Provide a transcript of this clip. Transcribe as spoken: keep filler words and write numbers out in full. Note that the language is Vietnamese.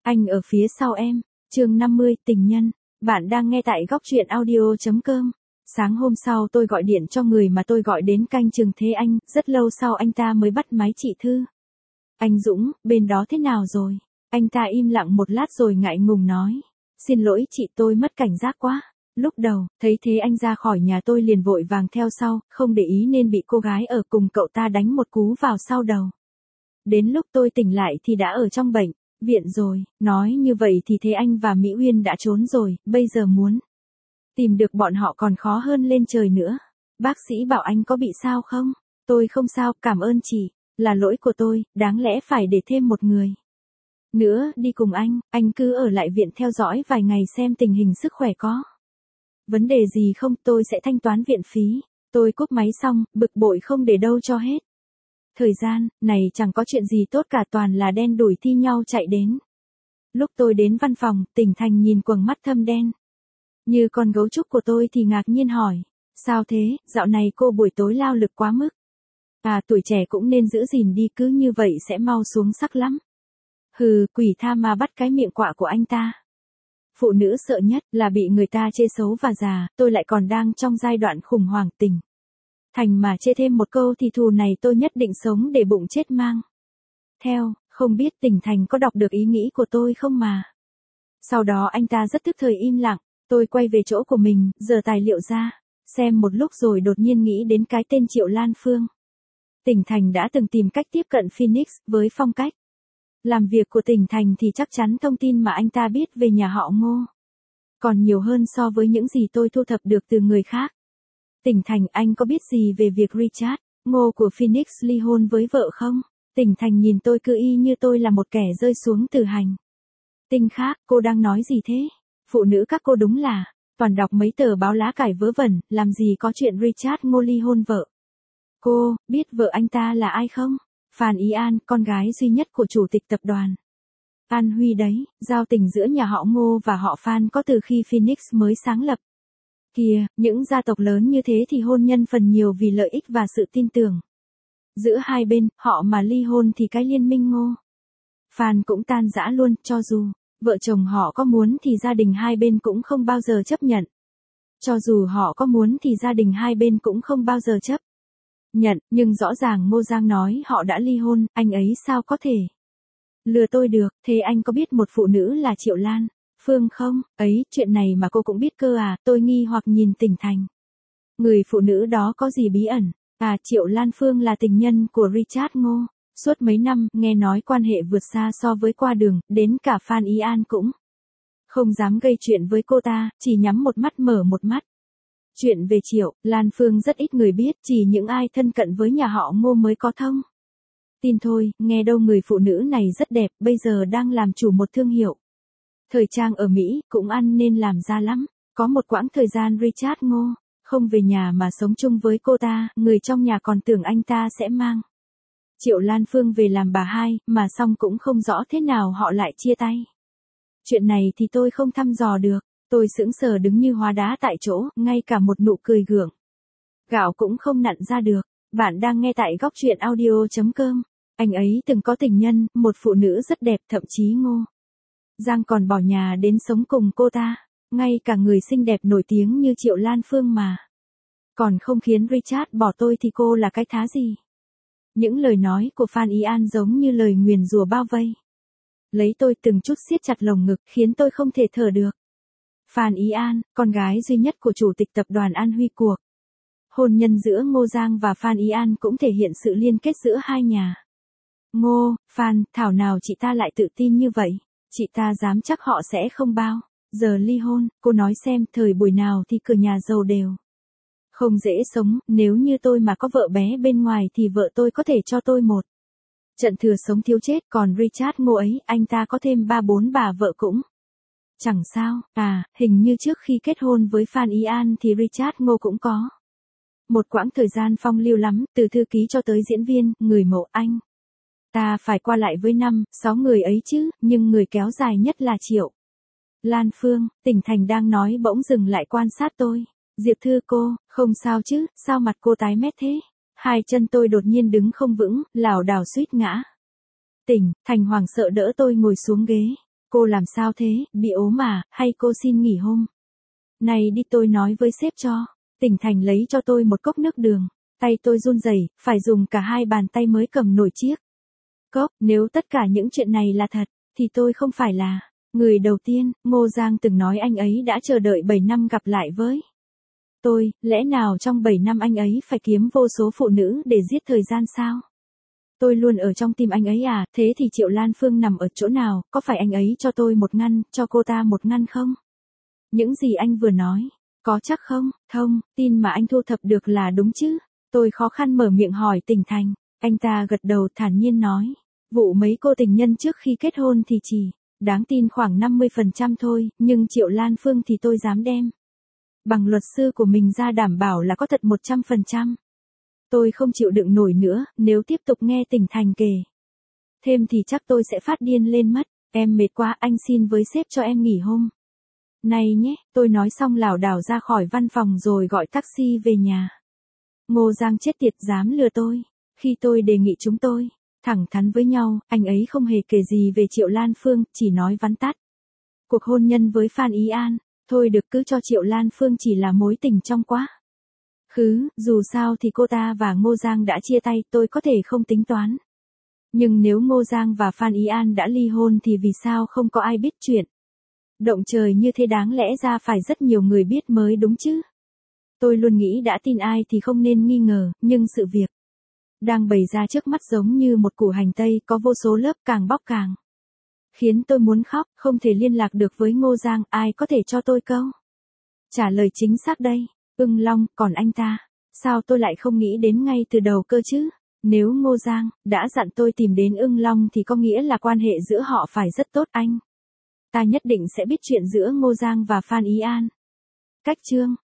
Anh ở phía sau em, chương năm mươi, tình nhân. Bạn đang nghe tại góc truyện audio.com. Sáng hôm sau tôi gọi điện cho người mà tôi gọi đến canh chừng Thế Anh, rất lâu sau anh ta mới bắt máy chị Thư. Anh Dũng, bên đó thế nào rồi? Anh ta im lặng một lát rồi ngại ngùng nói. Xin lỗi chị, tôi mất cảnh giác quá. Lúc đầu, thấy Thế Anh ra khỏi nhà tôi liền vội vàng theo sau, không để ý nên bị cô gái ở cùng cậu ta đánh một cú vào sau đầu. Đến lúc tôi tỉnh lại thì đã ở trong bệnh viện rồi, nói như vậy thì Thế Anh và Mỹ Uyên đã trốn rồi, bây giờ muốn tìm được bọn họ còn khó hơn lên trời nữa. Bác sĩ bảo anh có bị sao không? Tôi không sao, cảm ơn chị, là lỗi của tôi, đáng lẽ phải để thêm một người nữa đi cùng anh, anh cứ ở lại viện theo dõi vài ngày xem tình hình sức khỏe có vấn đề gì không, tôi sẽ thanh toán viện phí. Tôi cúp máy xong, bực bội không để đâu cho hết. Thời gian này chẳng có chuyện gì tốt cả, toàn là đen đủi thi nhau chạy đến. Lúc tôi đến văn phòng, Tỉnh Thành nhìn quầng mắt thâm đen như con gấu trúc của tôi thì ngạc nhiên hỏi. Sao thế, dạo này cô buổi tối lao lực quá mức. À, tuổi trẻ cũng nên giữ gìn đi, cứ như vậy sẽ mau xuống sắc lắm. Hừ, quỷ tha mà bắt cái miệng quạ của anh ta. Phụ nữ sợ nhất là bị người ta chê xấu và già, tôi lại còn đang trong giai đoạn khủng hoảng Tỉnh Thành mà chê thêm một câu thì thù này tôi nhất định sống để bụng chết mang theo. Không biết Tỉnh Thành có đọc được ý nghĩ của tôi không mà. Sau đó anh ta rất tức thời im lặng, tôi quay về chỗ của mình, giở tài liệu ra, xem một lúc rồi đột nhiên nghĩ đến cái tên Triệu Lan Phương. Tỉnh Thành đã từng tìm cách tiếp cận Phoenix, với phong cách làm việc của Tỉnh Thành thì chắc chắn thông tin mà anh ta biết về nhà họ Ngô còn nhiều hơn so với những gì tôi thu thập được từ người khác. Tỉnh Thành, anh có biết gì về việc Richard Ngô của Phoenix ly hôn với vợ không? Tỉnh Thành nhìn tôi cứ y như tôi là một kẻ rơi xuống từ hành tinh khác. Cô đang nói gì thế? Phụ nữ các cô đúng là toàn đọc mấy tờ báo lá cải vớ vẩn, làm gì có chuyện Richard Ngô ly hôn vợ. Cô biết vợ anh ta là ai không? Phan Ý An, con gái duy nhất của chủ tịch tập đoàn An Huy đấy. Giao tình giữa nhà họ Ngô và họ Phan có từ khi Phoenix mới sáng lập. Kìa, những gia tộc lớn như thế thì hôn nhân phần nhiều vì lợi ích và sự tin tưởng giữa hai bên, họ mà ly hôn thì cái liên minh Ngô Phan cũng tan rã luôn. Cho dù vợ chồng họ có muốn thì gia đình hai bên cũng không bao giờ chấp nhận. Cho dù họ có muốn thì gia đình hai bên cũng không bao giờ chấp nhận, nhưng rõ ràng Ngô Giang nói họ đã ly hôn, anh ấy sao có thể lừa tôi được. Thế anh có biết một phụ nữ là Triệu Lan Phương không? Ấy, chuyện này mà cô cũng biết cơ à? Tôi nghi hoặc nhìn Tỉnh Thành. Người phụ nữ đó có gì bí ẩn? À, Triệu Lan Phương là tình nhân của Richard Ngô. Suốt mấy năm, nghe nói quan hệ vượt xa so với qua đường, đến cả Phan Ý An cũng không dám gây chuyện với cô ta, chỉ nhắm một mắt mở một mắt. Chuyện về Triệu Lan Phương rất ít người biết, chỉ những ai thân cận với nhà họ Ngô mới có thông tin thôi. Nghe đâu người phụ nữ này rất đẹp, bây giờ đang làm chủ một thương hiệu thời trang ở Mỹ, cũng ăn nên làm ra lắm. Có một quãng thời gian Richard Ngô không về nhà mà sống chung với cô ta, người trong nhà còn tưởng anh ta sẽ mang Triệu Lan Phương về làm bà hai, mà xong cũng không rõ thế nào họ lại chia tay. Chuyện này thì tôi không thăm dò được. Tôi sững sờ đứng như hóa đá tại chỗ, ngay cả một nụ cười gượng gạo cũng không nặn ra được. Bạn đang nghe tại góc truyện audio.com. Anh ấy từng có tình nhân, một phụ nữ rất đẹp, thậm chí Ngô Giang còn bỏ nhà đến sống cùng cô ta. Ngay cả người xinh đẹp nổi tiếng như Triệu Lan Phương mà còn không khiến Richard bỏ tôi thì cô là cái thá gì? Những lời nói của Phan Ý An giống như lời nguyền rủa bao vây lấy tôi, từng chút siết chặt lồng ngực, khiến tôi không thể thở được. Phan Ý An, con gái duy nhất của chủ tịch tập đoàn An Huy. Cuộc hôn nhân giữa Ngô Giang và Phan Ý An cũng thể hiện sự liên kết giữa hai nhà Ngô, Phan. Thảo nào chị ta lại tự tin như vậy. Chị ta dám chắc họ sẽ không bao giờ ly hôn. Cô nói xem, thời buổi nào thì cửa nhà giàu đều không dễ sống. Nếu như tôi mà có vợ bé bên ngoài thì vợ tôi có thể cho tôi một trận thừa sống thiếu chết. Còn Richard Ngô ấy, anh ta có thêm ba bốn bà vợ cũng chẳng sao. À, hình như trước khi kết hôn với Phan Ý An thì Richard Ngô cũng có một quãng thời gian phong lưu lắm, từ thư ký cho tới diễn viên, người mẫu. Anh ta phải qua lại với năm, sáu người ấy chứ, nhưng người kéo dài nhất là Triệu Lan Phương. Tỉnh Thành đang nói bỗng dừng lại quan sát tôi. Diệp Thư, cô không sao chứ? Sao mặt cô tái mét thế? Hai chân tôi đột nhiên đứng không vững, lảo đảo suýt ngã. Tỉnh Thành hoảng sợ đỡ tôi ngồi xuống ghế. Cô làm sao thế, bị ốm à, hay cô xin nghỉ hôm? Này đi tôi nói với sếp cho. Tỉnh Thành lấy cho tôi một cốc nước đường. Tay tôi run rẩy, phải dùng cả hai bàn tay mới cầm nổi chiếc cốc. Nếu tất cả những chuyện này là thật, thì tôi không phải là người đầu tiên. Ngô Giang từng nói anh ấy đã chờ đợi bảy năm gặp lại với tôi, lẽ nào trong bảy năm anh ấy phải kiếm vô số phụ nữ để giết thời gian sao? Tôi luôn ở trong tim anh ấy à, thế thì Triệu Lan Phương nằm ở chỗ nào, có phải anh ấy cho tôi một ngăn, cho cô ta một ngăn không? Những gì anh vừa nói, có chắc không? Thông, tin mà anh thu thập được là đúng chứ? Tôi khó khăn mở miệng hỏi Tỉnh Thành, anh ta gật đầu thản nhiên nói, vụ mấy cô tình nhân trước khi kết hôn thì chỉ đáng tin khoảng năm mươi phần trăm thôi, nhưng Triệu Lan Phương thì tôi dám đem bằng luật sư của mình ra đảm bảo là có thật một trăm phần trăm. Tôi không chịu đựng nổi nữa, nếu tiếp tục nghe Tỉnh Thành kể thêm thì chắc tôi sẽ phát điên lên mất. Em mệt quá, anh xin với sếp cho em nghỉ hôm này nhé. Tôi nói xong lảo đảo ra khỏi văn phòng rồi gọi taxi về nhà. Ngô Giang chết tiệt dám lừa tôi. Khi tôi đề nghị chúng tôi thẳng thắn với nhau, anh ấy không hề kể gì về Triệu Lan Phương, chỉ nói vắn tắt cuộc hôn nhân với Phan Ý An. Thôi được, cứ cho Triệu Lan Phương chỉ là mối tình trong quá khứ, dù sao thì cô ta và Ngô Giang đã chia tay, tôi có thể không tính toán. Nhưng nếu Ngô Giang và Phan Ý An đã ly hôn thì vì sao không có ai biết chuyện động trời như thế, đáng lẽ ra phải rất nhiều người biết mới đúng chứ. Tôi luôn nghĩ đã tin ai thì không nên nghi ngờ, nhưng sự việc đang bày ra trước mắt giống như một củ hành tây có vô số lớp, càng bóc càng khiến tôi muốn khóc. Không thể liên lạc được với Ngô Giang, ai có thể cho tôi câu trả lời chính xác đây? Ưng Long, còn anh ta? Sao tôi lại không nghĩ đến ngay từ đầu cơ chứ? Nếu Ngô Giang đã dặn tôi tìm đến Ưng Long thì có nghĩa là quan hệ giữa họ phải rất tốt, anh ta nhất định sẽ biết chuyện giữa Ngô Giang và Phan Ý An. Cách chương